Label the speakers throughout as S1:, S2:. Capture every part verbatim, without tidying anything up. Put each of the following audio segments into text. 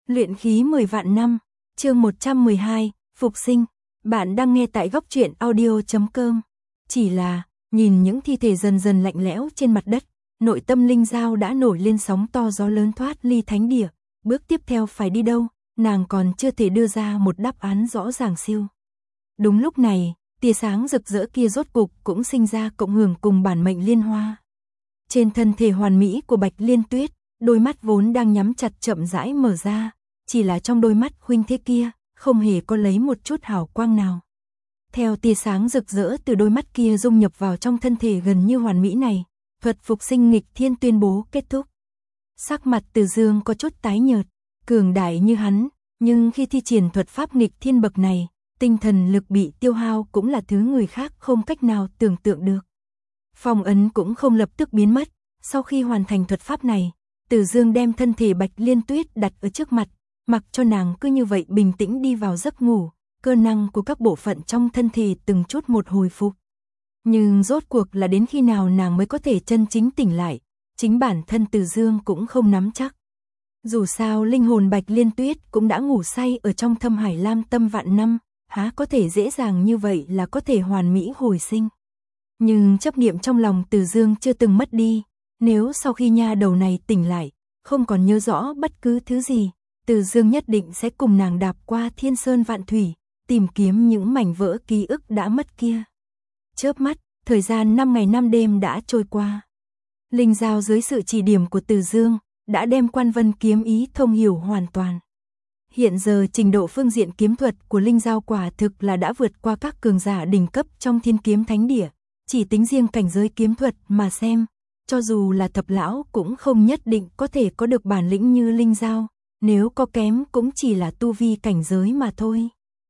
S1: Luyện khí mười vạn năm, chương một trăm mười hai, Phục sinh. Bạn đang nghe tại góc truyện audio chấm com. Chỉ là, nhìn những thi thể dần dần lạnh lẽo trên mặt đất, nội tâm Linh Giao đã nổi lên sóng to gió lớn thoát ly thánh địa. Bước tiếp theo phải đi đâu, nàng còn chưa thể đưa ra một đáp án rõ ràng siêu. Đúng lúc này, tia sáng rực rỡ kia rốt cục cũng sinh ra cộng hưởng cùng bản mệnh liên hoa. Trên thân thể hoàn mỹ của Bạch Liên Tuyết, đôi mắt vốn đang nhắm chặt chậm rãi mở ra, chỉ là trong đôi mắt huynh thế kia, không hề có lấy một chút hào quang nào. Theo tia sáng rực rỡ từ đôi mắt kia dung nhập vào trong thân thể gần như hoàn mỹ này, thuật phục sinh nghịch thiên tuyên bố kết thúc. Sắc mặt Từ Dương có chút tái nhợt, cường đại như hắn, nhưng khi thi triển thuật pháp nghịch thiên bậc này, tinh thần lực bị tiêu hao cũng là thứ người khác không cách nào tưởng tượng được. Phong ấn cũng không lập tức biến mất, sau khi hoàn thành thuật pháp này, Từ Dương đem thân thể Bạch Liên Tuyết đặt ở trước mặt, mặc cho nàng cứ như vậy bình tĩnh đi vào giấc ngủ, cơ năng của các bộ phận trong thân thể từng chút một hồi phục. Nhưng rốt cuộc là đến khi nào nàng mới có thể chân chính tỉnh lại, chính bản thân Từ Dương cũng không nắm chắc. Dù sao linh hồn Bạch Liên Tuyết cũng đã ngủ say ở trong thâm hải lam tâm vạn năm, há có thể dễ dàng như vậy là có thể hoàn mỹ hồi sinh. Nhưng chấp niệm trong lòng Từ Dương chưa từng mất đi, nếu sau khi nha đầu này tỉnh lại, không còn nhớ rõ bất cứ thứ gì, Từ Dương nhất định sẽ cùng nàng đạp qua thiên sơn vạn thủy, tìm kiếm những mảnh vỡ ký ức đã mất kia. Chớp mắt, thời gian năm ngày năm đêm đã trôi qua. Linh Giao dưới sự chỉ điểm của Từ Dương, đã đem Quan Vân kiếm ý thông hiểu hoàn toàn. Hiện giờ trình độ phương diện kiếm thuật của Linh Giao quả thực là đã vượt qua các cường giả đỉnh cấp trong Thiên Kiếm Thánh Địa, chỉ tính riêng cảnh giới kiếm thuật mà xem, cho dù là thập lão cũng không nhất định có thể có được bản lĩnh như Linh Giao, nếu có kém cũng chỉ là tu vi cảnh giới mà thôi.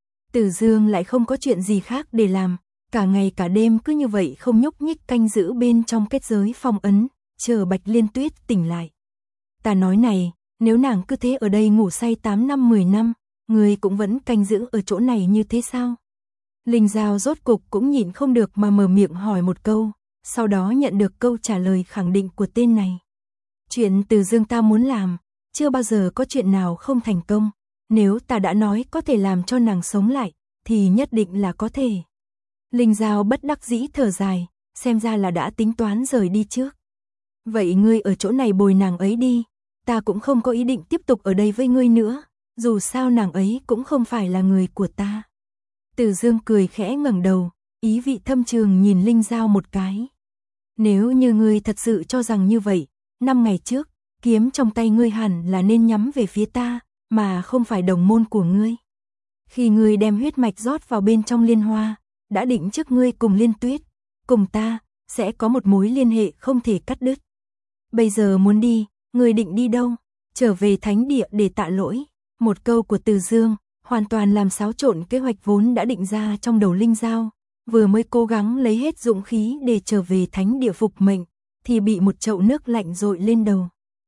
S1: Từ Dương lại không có chuyện gì khác để làm, cả ngày cả đêm cứ như vậy không nhúc nhích canh giữ bên trong kết giới phong ấn, chờ Bạch Liên Tuyết tỉnh lại. Ta nói này, nếu nàng cứ thế ở đây ngủ say tám năm mười năm, người cũng vẫn canh giữ ở chỗ này như thế sao? Linh Giao rốt cục cũng nhịn không được mà mở miệng hỏi một câu, sau đó nhận được câu trả lời khẳng định của tên này. Chuyện Từ Dương ta muốn làm, chưa bao giờ có chuyện nào không thành công, nếu ta đã nói có thể làm cho nàng sống lại, thì nhất định là có thể. Linh Giao bất đắc dĩ thở dài, xem ra là đã tính toán rời đi trước. Vậy ngươi ở chỗ này bồi nàng ấy đi, ta cũng không có ý định tiếp tục ở đây với ngươi nữa, dù sao nàng ấy cũng không phải là người của ta. Từ Dương cười khẽ ngẩng đầu, ý vị thâm trường nhìn Linh Giao một cái. Nếu như ngươi thật sự cho rằng như vậy, năm ngày trước, kiếm trong tay ngươi hẳn là nên nhắm về phía ta, mà không phải đồng môn của ngươi. Khi ngươi đem huyết mạch rót vào bên trong liên hoa, đã định trước ngươi cùng Liên Tuyết, cùng ta, sẽ có một mối liên hệ không thể cắt đứt. Bây giờ muốn đi, ngươi định đi đâu? Trở về thánh địa để tạ lỗi. Một câu của Từ Dương, hoàn toàn làm xáo trộn kế hoạch vốn đã định ra trong đầu Linh Giao, vừa mới cố gắng lấy hết dũng khí để trở về thánh địa phục mệnh, thì bị một chậu nước lạnh dội lên đầu.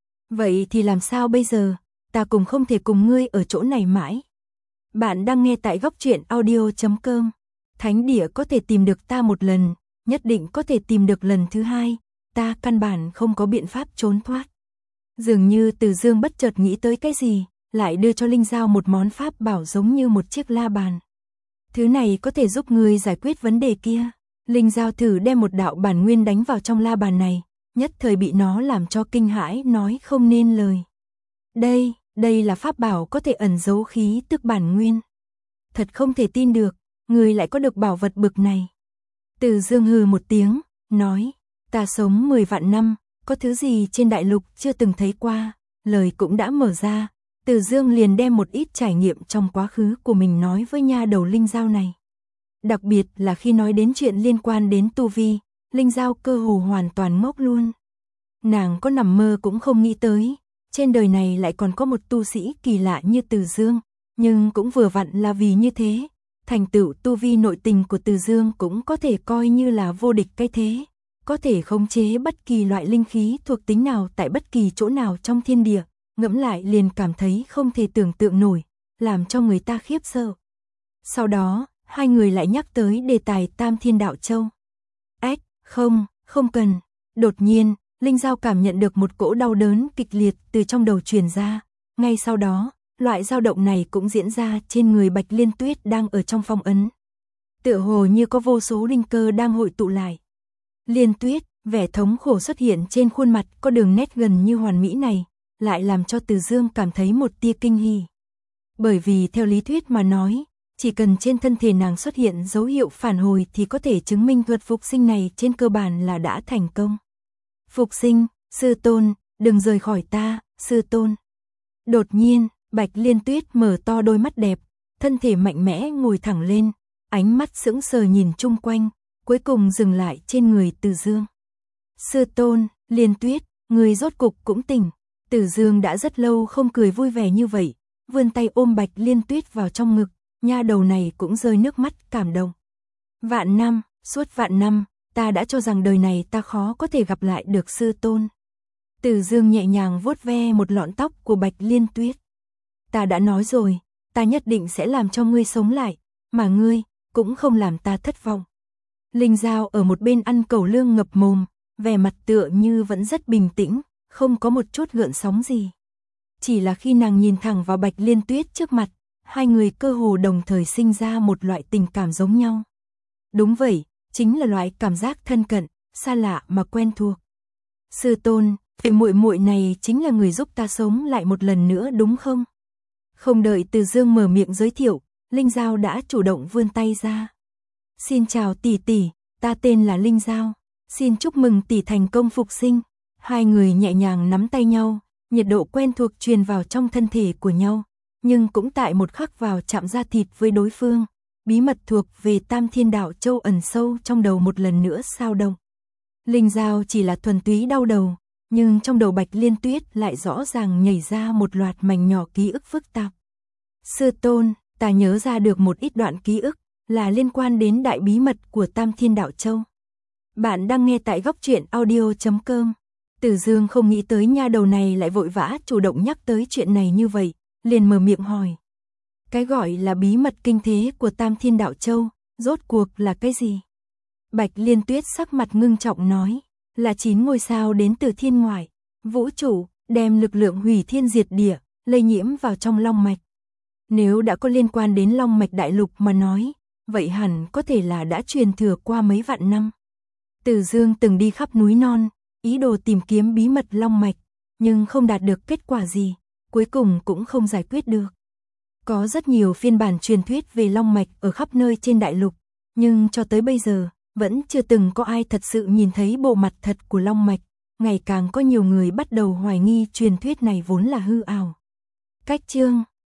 S1: Vậy thì làm sao bây giờ? Ta cũng không thể cùng ngươi ở chỗ này mãi. Bạn đang nghe tại góc truyện audio chấm com. Thánh địa có thể tìm được ta một lần, nhất định có thể tìm được lần thứ hai, ta căn bản không có biện pháp trốn thoát. Dường như Từ Dương bất chợt nghĩ tới cái gì, lại đưa cho Linh Giao một món pháp bảo giống như một chiếc la bàn. Thứ này có thể giúp ngươi giải quyết vấn đề kia. Linh Giao thử đem một đạo bản nguyên đánh vào trong la bàn này, nhất thời bị nó làm cho kinh hãi nói không nên lời. Đây, đây là pháp bảo có thể ẩn giấu khí tức bản nguyên. Thật không thể tin được, ngươi lại có được bảo vật bực này. Từ Dương hừ một tiếng, nói, ta sống mười vạn năm, có thứ gì trên đại lục chưa từng thấy qua, lời cũng đã mở ra. Từ Dương liền đem một ít trải nghiệm trong quá khứ của mình nói với nha đầu Linh Giao này. Đặc biệt là khi nói đến chuyện liên quan đến tu vi, Linh Giao cơ hồ hoàn toàn ngốc luôn. Nàng có nằm mơ cũng không nghĩ tới, trên đời này lại còn có một tu sĩ kỳ lạ như Từ Dương, nhưng cũng vừa vặn là vì như thế, thành tựu tu vi nội tình của Từ Dương cũng có thể coi như là vô địch cái thế, có thể khống chế bất kỳ loại linh khí thuộc tính nào tại bất kỳ chỗ nào trong thiên địa, ngẫm lại liền cảm thấy không thể tưởng tượng nổi, làm cho người ta khiếp sợ. Sau đó, hai người lại nhắc tới đề tài Tam Thiên Đạo Châu. Ách, không, không cần. Đột nhiên, Linh Giao cảm nhận được một cỗ đau đớn kịch liệt từ trong đầu truyền ra, ngay sau đó, loại dao động này cũng diễn ra trên người Bạch Liên Tuyết đang ở trong phong ấn. Tựa hồ như có vô số linh cơ đang hội tụ lại. Liên Tuyết, vẻ thống khổ xuất hiện trên khuôn mặt có đường nét gần như hoàn mỹ này, lại làm cho Từ Dương cảm thấy một tia kinh hỉ. Bởi vì theo lý thuyết mà nói, chỉ cần trên thân thể nàng xuất hiện dấu hiệu phản hồi thì có thể chứng minh thuật phục sinh này trên cơ bản là đã thành công. Phục sinh, sư tôn, đừng rời khỏi ta, sư tôn. Đột nhiên, Bạch Liên Tuyết mở to đôi mắt đẹp, thân thể mạnh mẽ ngồi thẳng lên, ánh mắt sững sờ nhìn chung quanh, cuối cùng dừng lại trên người Từ Dương. Sư tôn, Liên Tuyết, người rốt cục cũng tỉnh. Từ Dương đã rất lâu không cười vui vẻ như vậy, vươn tay ôm Bạch Liên Tuyết vào trong ngực, nha đầu này cũng rơi nước mắt cảm động. Vạn năm, suốt vạn năm, ta đã cho rằng đời này ta khó có thể gặp lại được sư tôn. Từ Dương nhẹ nhàng vuốt ve một lọn tóc của Bạch Liên Tuyết. Ta đã nói rồi, ta nhất định sẽ làm cho ngươi sống lại, mà ngươi cũng không làm ta thất vọng. Linh Giao ở một bên ăn cẩu lương ngập mồm, vẻ mặt tựa như vẫn rất bình tĩnh, không có một chút gợn sóng gì. Chỉ là khi nàng nhìn thẳng vào Bạch Liên Tuyết trước mặt, hai người cơ hồ đồng thời sinh ra một loại tình cảm giống nhau. Đúng vậy, chính là loại cảm giác thân cận, xa lạ mà quen thuộc. Sư tôn, vị muội muội này chính là người giúp ta sống lại một lần nữa đúng không? Không đợi Từ Dương mở miệng giới thiệu, Linh Giao đã chủ động vươn tay ra. Xin chào tỷ tỷ, ta tên là Linh Giao, xin chúc mừng tỷ thành công phục sinh. Hai người nhẹ nhàng nắm tay nhau, nhiệt độ quen thuộc truyền vào trong thân thể của nhau, nhưng cũng tại một khắc vào chạm da thịt với đối phương, bí mật thuộc về Tam Thiên Đạo Châu ẩn sâu trong đầu một lần nữa sao động. Linh Giao chỉ là thuần túy đau đầu, nhưng trong đầu Bạch Liên Tuyết lại rõ ràng nhảy ra một loạt mảnh nhỏ ký ức phức tạp. Sư tôn, ta nhớ ra được một ít đoạn ký ức, là liên quan đến đại bí mật của Tam Thiên Đạo Châu. Bạn đang nghe tại góc truyện audio chấm com. Từ Dương không nghĩ tới nha đầu này lại vội vã chủ động nhắc tới chuyện này như vậy, liền mở miệng hỏi. Cái gọi là bí mật kinh thế của Tam Thiên Đạo Châu, rốt cuộc là cái gì? Bạch Liên Tuyết sắc mặt ngưng trọng nói, là chín ngôi sao đến từ thiên ngoại, vũ trụ, đem lực lượng hủy thiên diệt địa, lây nhiễm vào trong long mạch. Nếu đã có liên quan đến long mạch đại lục mà nói, vậy hẳn có thể là đã truyền thừa qua mấy vạn năm. Từ Dương từng đi khắp núi non, ý đồ tìm kiếm bí mật long mạch, nhưng không đạt được kết quả gì, cuối cùng cũng không giải quyết được. Có rất nhiều phiên bản truyền thuyết về long mạch ở khắp nơi trên đại lục, nhưng cho tới bây giờ, vẫn chưa từng có ai thật sự nhìn thấy bộ mặt thật của long mạch, ngày càng có nhiều người bắt đầu hoài nghi truyền thuyết này vốn là hư ảo. Cách chương